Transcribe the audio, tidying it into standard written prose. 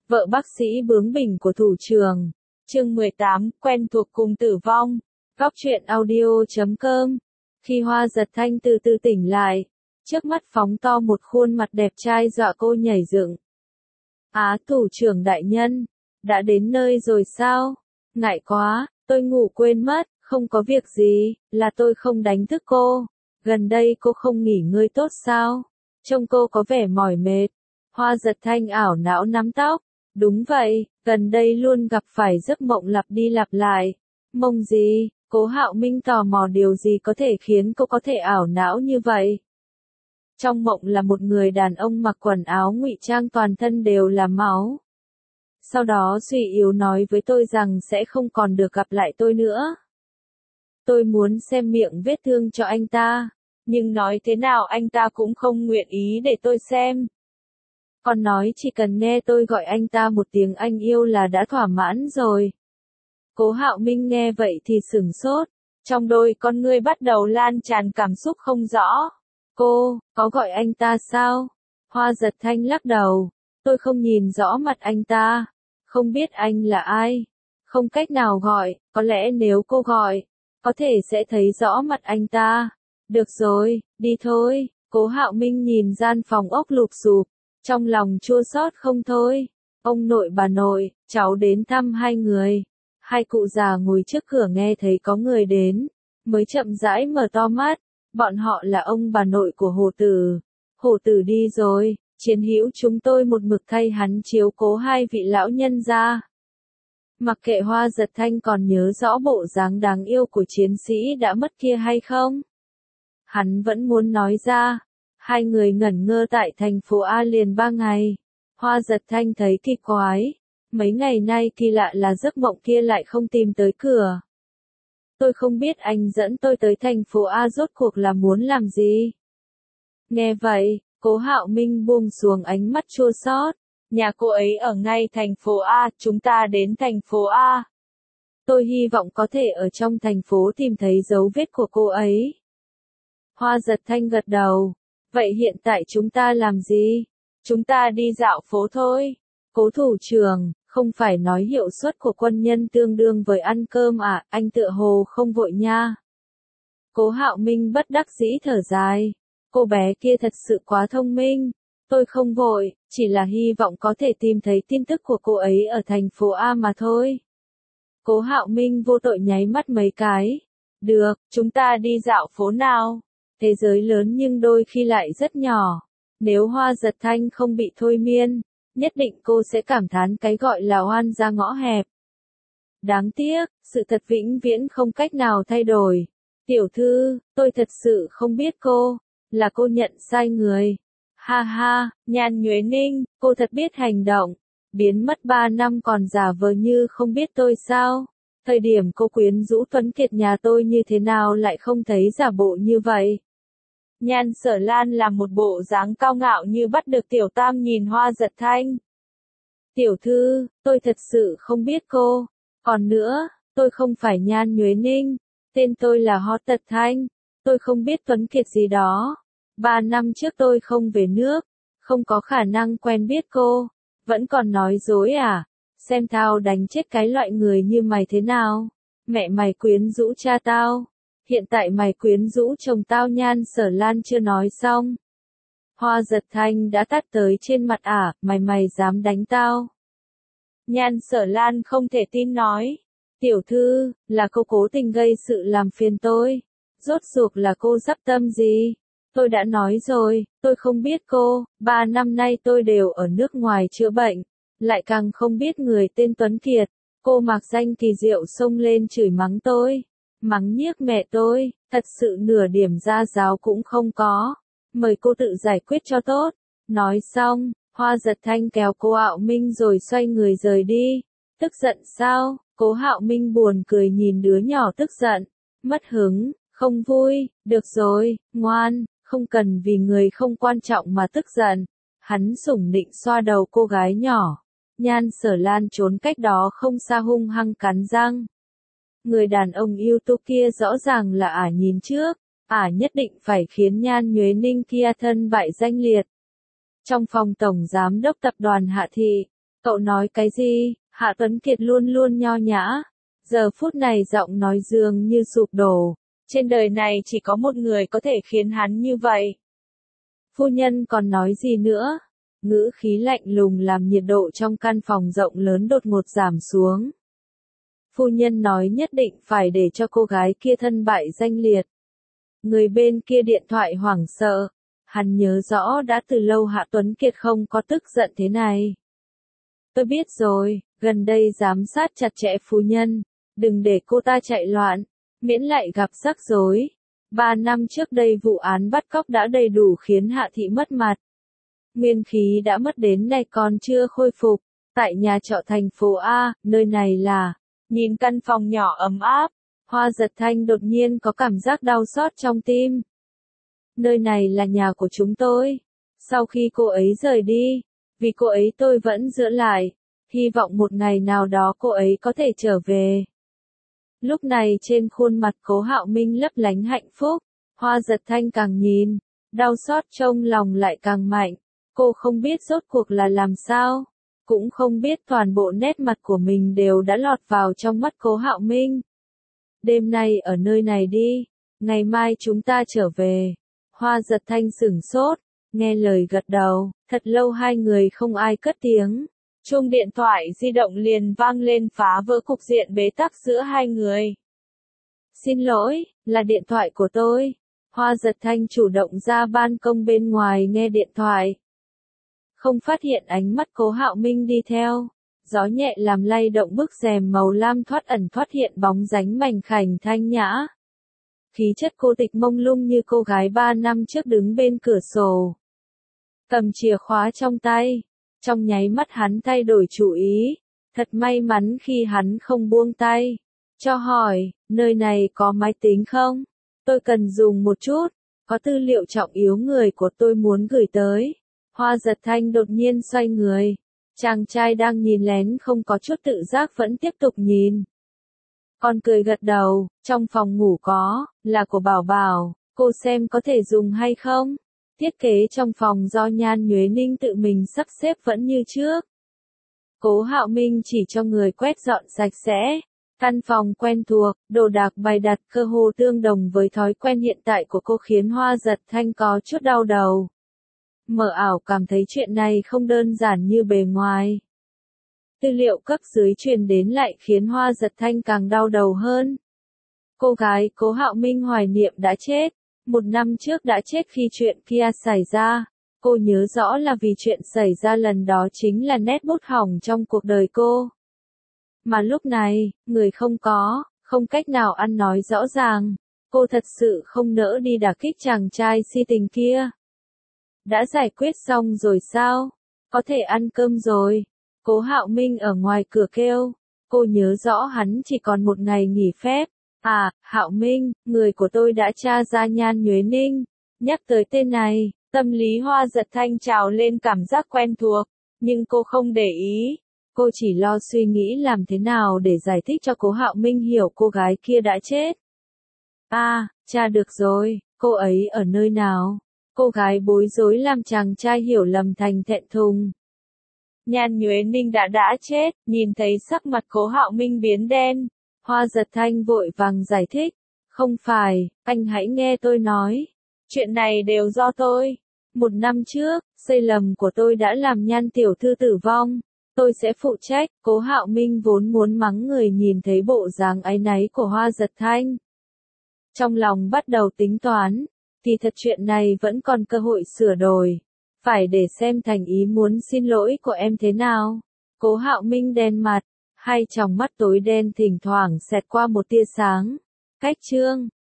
vợ bác sĩ bướng bỉnh của thủ trưởng. Chương 18, quen thuộc cùng tử vong. Góc truyện audio.com. Khi Hoa Giật Thanh từ từ tỉnh lại, trước mắt phóng to một khuôn mặt đẹp trai dọa cô nhảy dựng. Thủ trưởng đại nhân, đã đến nơi rồi sao? Ngại quá, tôi ngủ quên mất, không có việc gì, là tôi không đánh thức cô. Gần đây cô không nghỉ ngơi tốt sao? Trông cô có vẻ mỏi mệt. Hoa Giật Thanh ảo não nắm tóc. Đúng vậy, gần đây luôn gặp phải giấc mộng lặp đi lặp lại. Mộng gì? Cố Hạo Minh tò mò điều gì có thể khiến cô có thể ảo não như vậy. Trong mộng là một người đàn ông mặc quần áo ngụy trang toàn thân đều là máu. Sau đó suy yếu nói với tôi rằng sẽ không còn được gặp lại tôi nữa. Tôi muốn xem miệng vết thương cho anh ta, nhưng nói thế nào anh ta cũng không nguyện ý để tôi xem. Còn nói chỉ cần nghe tôi gọi anh ta một tiếng anh yêu là đã thỏa mãn rồi. Cố Hạo Minh nghe vậy thì sửng sốt, trong đôi con ngươi bắt đầu lan tràn cảm xúc không rõ. Cô, có gọi anh ta sao? Hoa Giật Thanh lắc đầu, tôi không nhìn rõ mặt anh ta, không biết anh là ai, không cách nào gọi, có lẽ nếu cô gọi, có thể sẽ thấy rõ mặt anh ta. Được rồi, đi thôi. Cố Hạo Minh nhìn gian phòng ốc lụp xụp, trong lòng chua xót không thôi. Ông nội bà nội, cháu đến thăm hai người. Hai cụ già ngồi trước cửa nghe thấy có người đến, mới chậm rãi mở to mắt. Bọn họ là ông bà nội của Hồ Tử. Hồ Tử đi rồi, chiến hữu chúng tôi một mực thay hắn chiếu cố hai vị lão nhân gia. Mặc kệ Hoa Giật Thanh còn nhớ rõ bộ dáng đáng yêu của chiến sĩ đã mất kia hay không, hắn vẫn muốn nói ra. Hai người ngẩn ngơ tại thành phố A liền 3 ngày. Hoa Giật Thanh thấy kỳ quái. Mấy ngày nay kỳ lạ là giấc mộng kia lại không tìm tới cửa. Tôi không biết anh dẫn tôi tới thành phố A rốt cuộc là muốn làm gì. Nghe vậy, Cố Hạo Minh buông xuống ánh mắt chua xót. Nhà cô ấy ở ngay thành phố A, chúng ta đến thành phố A. Tôi hy vọng có thể ở trong thành phố tìm thấy dấu vết của cô ấy. Hoa Giật Thanh gật đầu. Vậy hiện tại chúng ta làm gì? Chúng ta đi dạo phố thôi. Cố thủ trưởng, không phải nói hiệu suất của quân nhân tương đương với ăn cơm à, anh tựa hồ không vội nha. Cố Hạo Minh bất đắc dĩ thở dài. Cô bé kia thật sự quá thông minh. Tôi không vội, chỉ là hy vọng có thể tìm thấy tin tức của cô ấy ở thành phố A mà thôi. Cố Hạo Minh vô tội nháy mắt mấy cái. Được, chúng ta đi dạo phố nào. Thế giới lớn nhưng đôi khi lại rất nhỏ. Nếu Hoa Giật Thanh không bị thôi miên, nhất định cô sẽ cảm thán cái gọi là oan ra ngõ hẹp. Đáng tiếc, sự thật vĩnh viễn không cách nào thay đổi. Tiểu thư, tôi thật sự không biết cô, là cô nhận sai người. Ha ha, Nhan Nhuế Ninh, cô thật biết hành động. Biến mất 3 năm còn giả vờ như không biết tôi sao? Thời điểm cô quyến rũ Tuấn Kiệt nhà tôi như thế nào lại không thấy giả bộ như vậy? Nhan Sở Lan làm một bộ dáng cao ngạo như bắt được Tiểu Tam nhìn Hoa Giật Thanh. Tiểu thư, tôi thật sự không biết cô. Còn nữa, tôi không phải Nhan Nhuế Ninh. Tên tôi là Hoa Giật Thanh. Tôi không biết Tuấn Kiệt gì đó. 3 năm trước tôi không về nước. Không có khả năng quen biết cô. Vẫn còn nói dối à? Xem tao đánh chết cái loại người như mày thế nào. Mẹ mày quyến rũ cha tao. Hiện tại mày quyến rũ chồng tao. Nhan Sở Lan chưa nói xong. Hoa Giật Thanh đã tát tới trên mặt ả, mày dám đánh tao. Nhan Sở Lan không thể tin nói. Tiểu thư, là cô cố tình gây sự làm phiền tôi. Rốt cuộc là cô dắp tâm gì? Tôi đã nói rồi, tôi không biết cô, 3 năm nay tôi đều ở nước ngoài chữa bệnh. Lại càng không biết người tên Tuấn Kiệt. Cô mặc danh Kỳ Diệu xông lên chửi mắng tôi. Mắng nhiếc mẹ tôi, thật sự nửa điểm gia giáo cũng không có. Mời cô tự giải quyết cho tốt. Nói xong, Hoa Giật Thanh kéo Cố Hạo Minh rồi xoay người rời đi. Tức giận sao? Cố Hạo Minh buồn cười nhìn đứa nhỏ tức giận. Mất hứng, không vui, được rồi, ngoan, không cần vì người không quan trọng mà tức giận. Hắn sủng nịnh xoa đầu cô gái nhỏ. Nhan Sở Lan trốn cách đó không xa hung hăng cắn răng. Người đàn ông yêu tú kia rõ ràng là ả nhìn trước, ả nhất định phải khiến Nhan Nhuế Ninh kia thân bại danh liệt. Trong phòng tổng giám đốc tập đoàn Hạ Thị, Cậu nói cái gì? Hạ Tuấn Kiệt luôn luôn nho nhã. Giờ phút này giọng nói dường như sụp đổ. Trên đời này chỉ có một người có thể khiến hắn như vậy. Phu nhân còn nói gì nữa? Ngữ khí lạnh lùng làm nhiệt độ trong căn phòng rộng lớn đột ngột giảm xuống. Phu nhân nói nhất định phải để cho cô gái kia thân bại danh liệt. Người bên kia điện thoại hoảng sợ. Hắn nhớ rõ đã từ lâu Hạ Tuấn Kiệt không có tức giận thế này. Tôi biết rồi, gần đây giám sát chặt chẽ phu nhân. Đừng để cô ta chạy loạn, miễn lại gặp rắc rối. 3 năm trước đây vụ án bắt cóc đã đầy đủ khiến Hạ Thị mất mặt. Nguyên khí đã mất đến nay còn chưa khôi phục. Tại nhà trọ thành phố A, nơi này là... Nhìn căn phòng nhỏ ấm áp, Hoa Giật Thanh đột nhiên có cảm giác đau xót trong tim. Nơi này là nhà của chúng tôi. Sau khi cô ấy rời đi, vì cô ấy tôi vẫn giữ lại, hy vọng một ngày nào đó cô ấy có thể trở về. Lúc này trên khuôn mặt Cố Hạo Minh lấp lánh hạnh phúc, Hoa Giật Thanh càng nhìn, đau xót trong lòng lại càng mạnh. Cô không biết rốt cuộc là làm sao, cũng không biết toàn bộ nét mặt của mình đều đã lọt vào trong mắt Cố Hạo Minh. Đêm nay ở nơi này đi, ngày mai chúng ta trở về. Hoa Giật Thanh sửng sốt, nghe lời gật đầu, thật lâu hai người không ai cất tiếng. Chuông điện thoại di động liền vang lên phá vỡ cục diện bế tắc giữa hai người. Xin lỗi, là điện thoại của tôi. Hoa Giật Thanh chủ động ra ban công bên ngoài nghe điện thoại. Không phát hiện ánh mắt Cố Hạo Minh đi theo. Gió nhẹ làm lay động bức rèm màu lam thoát ẩn thoát hiện bóng dáng mảnh khảnh thanh nhã. Khí chất cô tịch mông lung như cô gái 3 năm trước đứng bên cửa sổ. Cầm chìa khóa trong tay. Trong nháy mắt hắn thay đổi chủ ý. Thật may mắn khi hắn không buông tay. Cho hỏi, nơi này có máy tính không? Tôi cần dùng một chút. Có tư liệu trọng yếu người của tôi muốn gửi tới. Hoa Giật Thanh đột nhiên xoay người. Chàng trai đang nhìn lén không có chút tự giác vẫn tiếp tục nhìn. Con cười gật đầu, trong phòng ngủ có, là của Bảo Bảo, cô xem có thể dùng hay không? Thiết kế trong phòng do Nhan Nhuế Ninh tự mình sắp xếp vẫn như trước. Cố Hạo Minh chỉ cho người quét dọn sạch sẽ. Căn phòng quen thuộc, đồ đạc bày đặt cơ hồ tương đồng với thói quen hiện tại của cô khiến Hoa Giật Thanh có chút đau đầu. Mờ ảo cảm thấy chuyện này không đơn giản như bề ngoài. Tư liệu cấp dưới truyền đến lại khiến Hoa Giật Thanh càng đau đầu hơn. Cô gái Cố Hạo Minh hoài niệm đã chết. 1 năm trước đã chết khi chuyện kia xảy ra. Cô nhớ rõ là vì chuyện xảy ra lần đó chính là nét bút hỏng trong cuộc đời cô. Mà lúc này, người không có, không cách nào ăn nói rõ ràng. Cô thật sự không nỡ đi đả kích chàng trai si tình kia. Đã giải quyết xong rồi sao? Có thể ăn cơm rồi. Cố Hạo Minh ở ngoài cửa kêu. Cô nhớ rõ hắn chỉ còn 1 ngày nghỉ phép. À, Hạo Minh, người của tôi đã tra ra Nhan Nhuế Ninh. Nhắc tới tên này, tâm lý Hoa Giật Thanh trào lên cảm giác quen thuộc. Nhưng cô không để ý. Cô chỉ lo suy nghĩ làm thế nào để giải thích cho Cố Hạo Minh hiểu cô gái kia đã chết. À, tra được rồi, cô ấy ở nơi nào? Cô gái bối rối làm chàng trai hiểu lầm thành thẹn thùng. Nhan Nhuế Ninh đã chết, nhìn thấy sắc mặt Cố Hạo Minh biến đen. Hoa Giật Thanh vội vàng giải thích. Không phải, anh hãy nghe tôi nói. Chuyện này đều do tôi. 1 năm trước, sai lầm của tôi đã làm Nhan tiểu thư tử vong. Tôi sẽ phụ trách. Cố Hạo Minh vốn muốn mắng người nhìn thấy bộ dáng áy náy của Hoa Giật Thanh. Trong lòng bắt đầu tính toán. Thì thật chuyện này vẫn còn cơ hội sửa đổi. Phải để xem thành ý muốn xin lỗi của em thế nào. Cố Hạo Minh đen mặt. Hai tròng mắt tối đen thỉnh thoảng xẹt qua một tia sáng. Cách chương.